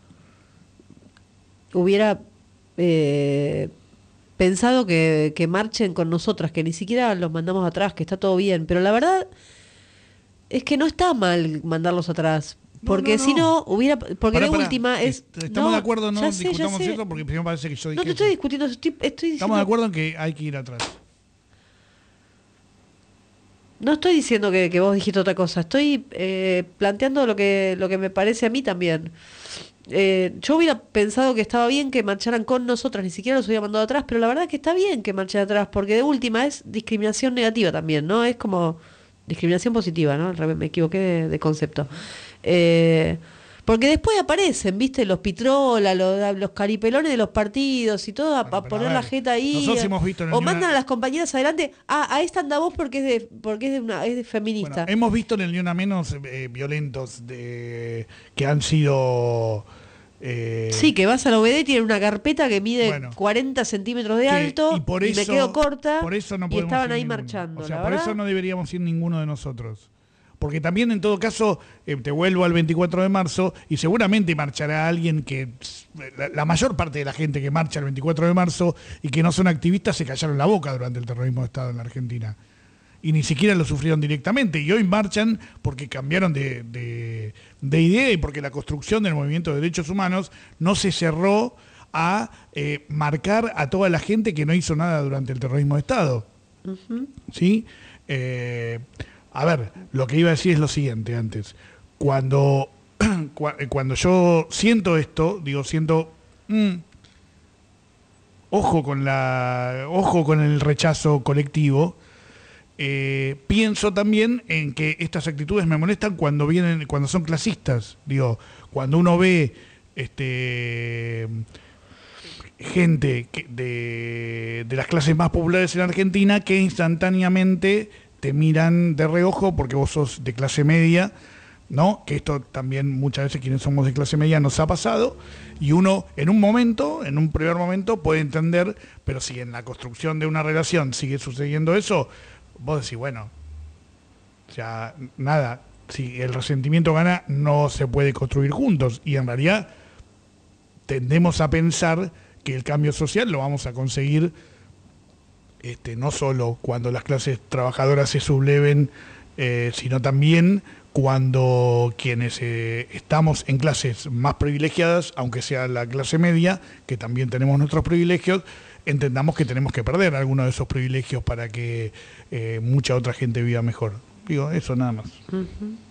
pensado que marchen con nosotras, que ni siquiera los mandamos atrás, que está todo bien, pero la verdad es que no está mal mandarlos atrás. Porque si no, hubiera... Porque de última es... Estamos de acuerdo, no discutamos eso, porque primero parece que yo dije... No te estoy discutiendo, estoy diciendo... Estamos de acuerdo en que hay que ir atrás. No estoy diciendo que vos dijiste otra cosa, estoy planteando lo que me parece a mí también. Yo hubiera pensado que estaba bien que marcharan con nosotras, ni siquiera los hubiera mandado atrás, pero la verdad es que está bien que marchen atrás, porque de última es discriminación negativa también, ¿no? Es como discriminación positiva, ¿no? Al revés, me equivoqué de concepto. Porque después aparecen, ¿viste? Los pitrolas, los caripelones de los partidos y todo, a poner la jeta ahí. Nosotros hemos visto o mandan a las compañeras adelante. A esta anda vos porque es de feminista. Bueno, hemos visto en el Ni Una Menos violentos que han sido... Sí, que vas a la OBD y tienen una carpeta que mide 40 centímetros de alto y me quedo corta por eso no y estaban ahí ninguno. marchando. O sea, por eso no deberíamos ir ninguno de nosotros. Porque también en todo caso, te vuelvo al 24 de marzo y seguramente marchará alguien que, la mayor parte de la gente que marcha el 24 de marzo y que no son activistas se callaron la boca durante el terrorismo de Estado en la Argentina. Y ni siquiera lo sufrieron directamente. Y hoy marchan porque cambiaron de idea y porque la construcción del movimiento de derechos humanos no se cerró a marcar a toda la gente que no hizo nada durante el terrorismo de Estado. Uh-huh. ¿Sí? A ver, lo que iba a decir es lo siguiente antes. Cuando yo siento esto, siento... ojo con el rechazo colectivo. Pienso también en que estas actitudes me molestan cuando son clasistas. Cuando uno ve gente de las clases más populares en Argentina que instantáneamente te miran de reojo porque vos sos de clase media, ¿no? Que esto también muchas veces quienes somos de clase media nos ha pasado, y uno en un primer momento puede entender, pero si en la construcción de una relación sigue sucediendo eso, vos decís, bueno, o sea, nada, si el resentimiento gana, no se puede construir juntos, y en realidad tendemos a pensar que el cambio social lo vamos a conseguir no solo cuando las clases trabajadoras se subleven, sino también cuando quienes estamos en clases más privilegiadas, aunque sea la clase media, que también tenemos nuestros privilegios, entendamos que tenemos que perder algunos de esos privilegios para que mucha otra gente viva mejor. Eso nada más. Uh-huh.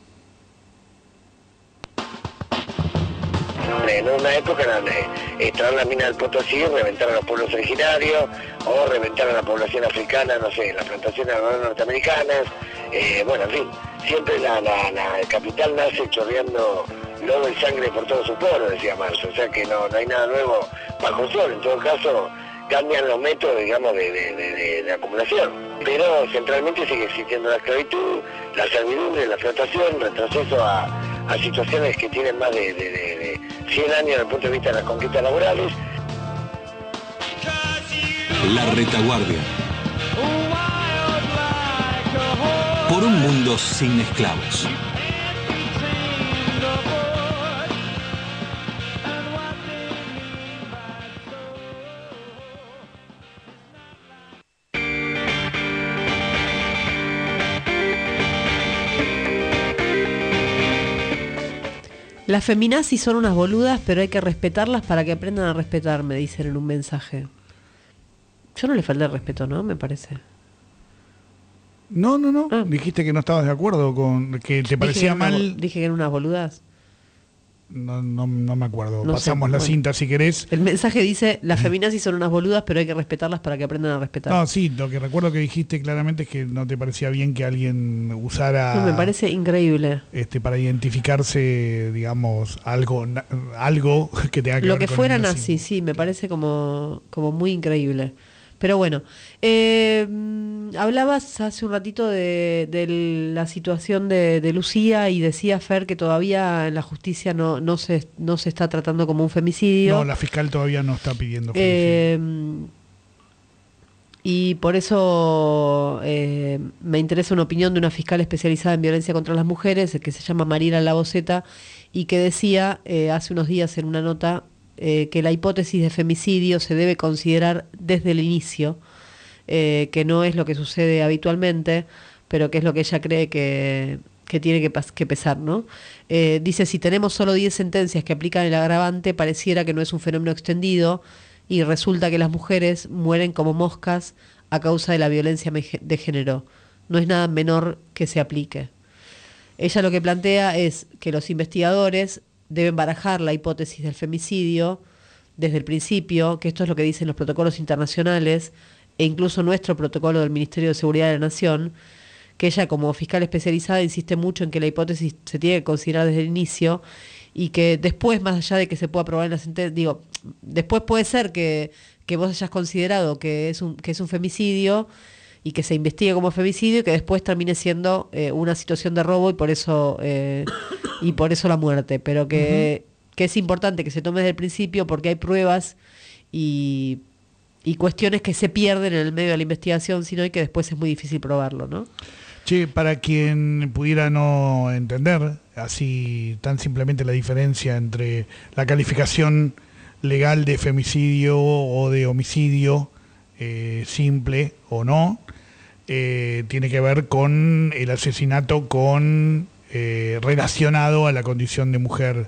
En una época donde entraron la mina del Potosí, reventaron a los pueblos originarios, o reventaron a la población africana, no sé, las plantaciones norteamericanas, bueno, en fin, siempre la capital nace chorreando lodo y sangre por todo su pueblo, decía Marx, o sea que no hay nada nuevo bajo el sol, en todo caso cambian los métodos, digamos, de acumulación, pero centralmente sigue existiendo la esclavitud, la servidumbre, la explotación, retroceso a situaciones que tienen más de 100 años desde el punto de vista de las conquistas laborales. La Retaguardia. Por un mundo sin esclavos. Las feminazis son unas boludas, pero hay que respetarlas para que aprendan a respetar, me dicen en un mensaje. Yo no le falté el respeto, ¿no? Me parece. No. Dijiste que no estabas de acuerdo con que te parecía mal. Dije que eran unas boludas. No me acuerdo. No Pasamos sé, la bueno. cinta si querés. El mensaje dice, las feminazis son unas boludas, pero hay que respetarlas para que aprendan a respetar. No, sí, lo que recuerdo que dijiste claramente es que no te parecía bien que alguien usara... No, me parece increíble. Para identificarse, digamos, algo que tenga que Lo ver que con fuera el nazi, sí, me parece como muy increíble. Pero bueno, hablabas hace un ratito de la situación de Lucía y decía Fer que todavía en la justicia no se está tratando como un femicidio. No, la fiscal todavía no está pidiendo femicidio. Y por eso me interesa una opinión de una fiscal especializada en violencia contra las mujeres, que se llama Mariela Laboceta, y que decía hace unos días en una nota que la hipótesis de femicidio se debe considerar desde el inicio, que no es lo que sucede habitualmente, pero que es lo que ella cree que tiene que pesar, ¿no? Dice, si tenemos solo 10 sentencias que aplican el agravante, pareciera que no es un fenómeno extendido, y resulta que las mujeres mueren como moscas a causa de la violencia de género. No es nada menor que se aplique. Ella lo que plantea es que los investigadores deben barajar la hipótesis del femicidio desde el principio, que esto es lo que dicen los protocolos internacionales e incluso nuestro protocolo del Ministerio de Seguridad de la Nación, que ella como fiscal especializada insiste mucho en que la hipótesis se tiene que considerar desde el inicio y que después, más allá de que se pueda probar en la sentencia, después puede ser que vos hayas considerado que es un femicidio y que se investigue como femicidio y que después termine siendo una situación de robo y por eso la muerte, pero que es importante que se tome desde el principio porque hay pruebas y cuestiones que se pierden en el medio de la investigación, sino y que después es muy difícil probarlo, ¿no? Che, para quien pudiera no entender así tan simplemente la diferencia entre la calificación legal de femicidio o de homicidio simple o no, tiene que ver con el asesinato relacionado a la condición de mujer.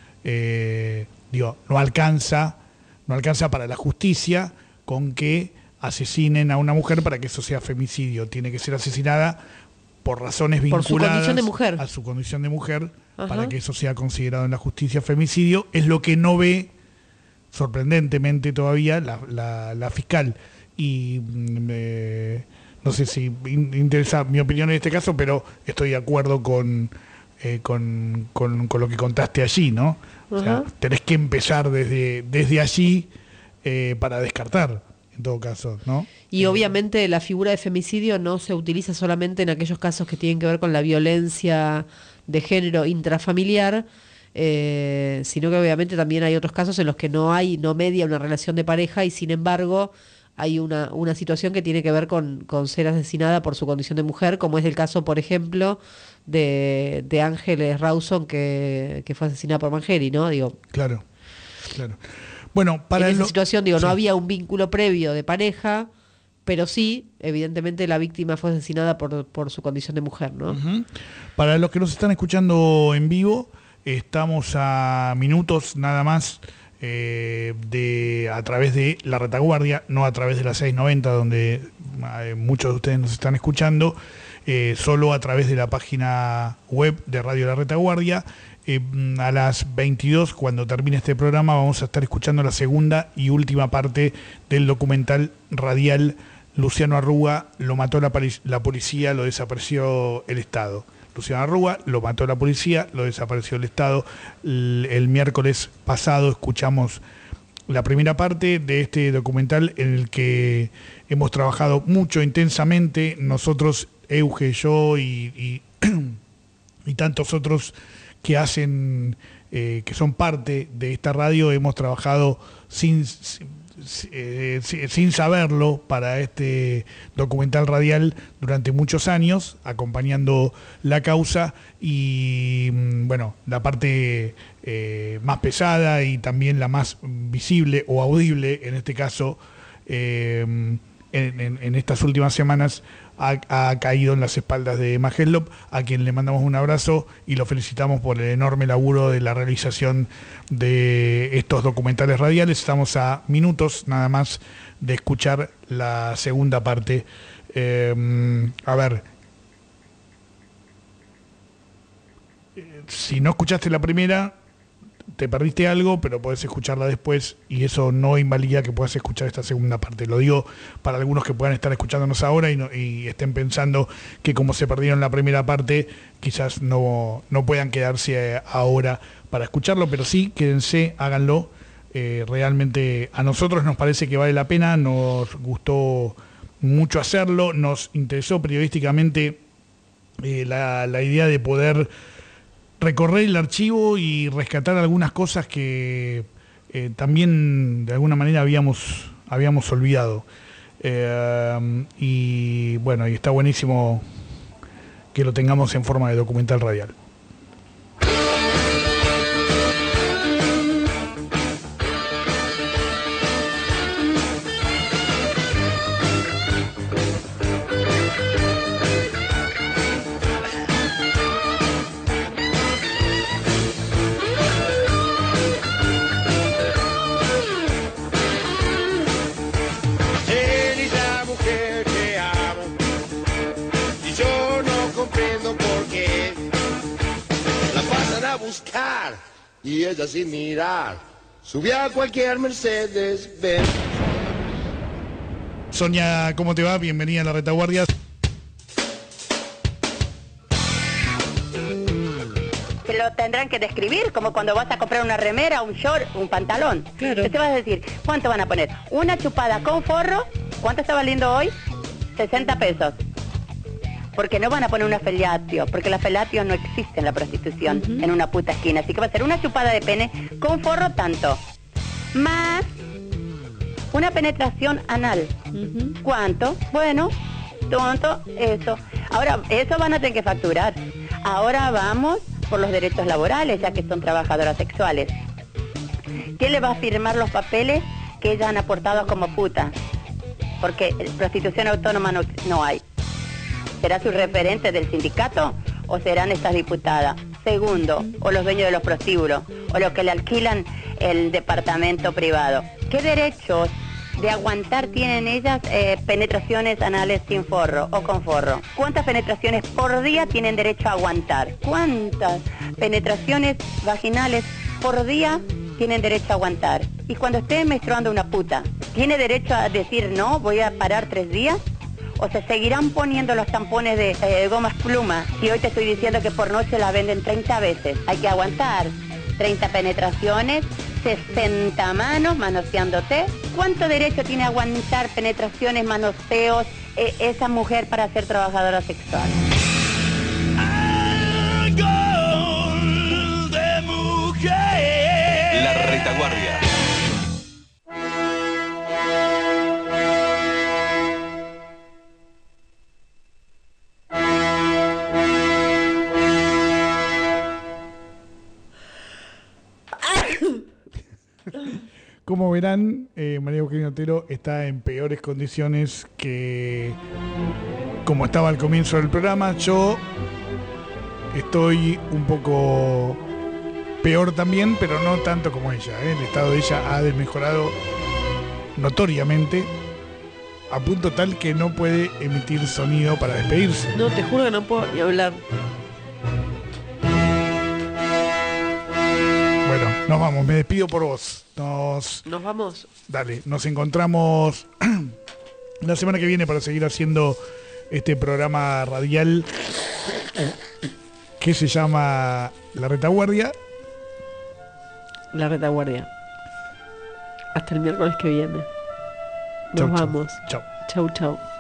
No alcanza para la justicia con que asesinen a una mujer para que eso sea femicidio. Tiene que ser asesinada por razones vinculadas su condición de mujer. A su condición de mujer. Ajá. Para que eso sea considerado en la justicia femicidio. Es lo que no ve, sorprendentemente todavía, la fiscal. Y no sé si interesa mi opinión en este caso, pero estoy de acuerdo con lo que contaste allí, ¿no? O sea, tenés que empezar desde allí para descartar, en todo caso, ¿no? Y obviamente la figura de femicidio no se utiliza solamente en aquellos casos que tienen que ver con la violencia de género intrafamiliar, sino que obviamente también hay otros casos en los que no media una relación de pareja y sin embargo hay una situación que tiene que ver con ser asesinada por su condición de mujer, como es el caso, por ejemplo, de Ángeles Rawson, que fue asesinada por Mangieri, ¿no? Claro. Bueno, para en esa situación, no había un vínculo previo de pareja, pero sí, evidentemente la víctima fue asesinada por su condición de mujer, ¿no? Uh-huh. Para los que nos están escuchando en vivo, estamos a minutos nada más a través de La Retaguardia, no a través de la 690, donde muchos de ustedes nos están escuchando, solo a través de la página web de Radio La Retaguardia. A las 22, cuando termine este programa, vamos a estar escuchando la segunda y última parte del documental radial Luciano Arruga, lo mató la policía, lo desapareció el Estado. Luciano Arruga, lo mató la policía, lo desapareció el Estado. El miércoles pasado escuchamos la primera parte de este documental en el que hemos trabajado mucho, intensamente, nosotros, Euge, yo y tantos otros que hacen, que son parte de esta radio. Hemos trabajado sin sin saberlo para este documental radial durante muchos años, acompañando la causa y bueno, la parte más pesada y también la más visible o audible, en este caso, en estas últimas semanas, ha caído en las espaldas de Emma Heslop, a quien le mandamos un abrazo y lo felicitamos por el enorme laburo de la realización de estos documentales radiales. Estamos a minutos nada más de escuchar la segunda parte. A ver, si no escuchaste la primera, te perdiste algo, pero podés escucharla después y eso no invalida que puedas escuchar esta segunda parte. Lo digo para algunos que puedan estar escuchándonos ahora y estén pensando que como se perdieron la primera parte, quizás no puedan quedarse ahora para escucharlo, pero sí, quédense, háganlo. Realmente a nosotros nos parece que vale la pena, nos gustó mucho hacerlo, nos interesó periodísticamente la idea de poder recorrer el archivo y rescatar algunas cosas que también de alguna manera habíamos olvidado. Y bueno, y está buenísimo que lo tengamos en forma de documental radial. Y ella sin mirar subió a cualquier Mercedes-Benz. Sonia, ¿cómo te va? Bienvenida a la retaguardia. Te lo tendrán que describir, como cuando vas a comprar una remera, un short, un pantalón. Claro. ¿Qué te vas a decir? ¿Cuánto van a poner? Una chupada con forro, ¿cuánto está valiendo hoy? 60 pesos. Porque no van a poner una felatio, porque la felatio no existe en la prostitución, en una puta esquina. Así que va a ser una chupada de pene con forro tanto. Más una penetración anal. ¿Cuánto? Bueno, tonto, eso. Ahora, eso van a tener que facturar. Ahora vamos por los derechos laborales, ya que son trabajadoras sexuales. ¿Quién le va a firmar los papeles que ellas han aportado como puta? Porque prostitución autónoma no hay. ¿Será su referente del sindicato o serán estas diputadas? Segundo, o los dueños de los prostíbulos, o los que le alquilan el departamento privado. ¿Qué derechos de aguantar tienen ellas penetraciones anales sin forro o con forro? ¿Cuántas penetraciones por día tienen derecho a aguantar? ¿Cuántas penetraciones vaginales por día tienen derecho a aguantar? Y cuando esté menstruando una puta, ¿tiene derecho a decir no, voy a parar 3 días? ¿O se seguirán poniendo los tampones de gomas pluma? Y hoy te estoy diciendo que por noche la venden 30 veces. Hay que aguantar 30 penetraciones, 60 manos manoseándote. ¿Cuánto derecho tiene a aguantar penetraciones, manoseos esa mujer para ser trabajadora sexual? La retaguardia. Como verán, María Eugenia Otero está en peores condiciones que como estaba al comienzo del programa. Yo estoy un poco peor también, pero no tanto como ella. El estado de ella ha desmejorado notoriamente, a punto tal que no puede emitir sonido para despedirse. No, te juro que no puedo ni hablar. Bueno, nos vamos, me despido por vos. Nos vamos. Dale, nos encontramos la semana que viene para seguir haciendo este programa radial que se llama La Retaguardia. La Retaguardia. Hasta el miércoles que viene. Nos Chau, vamos. Chau. Chau, chau.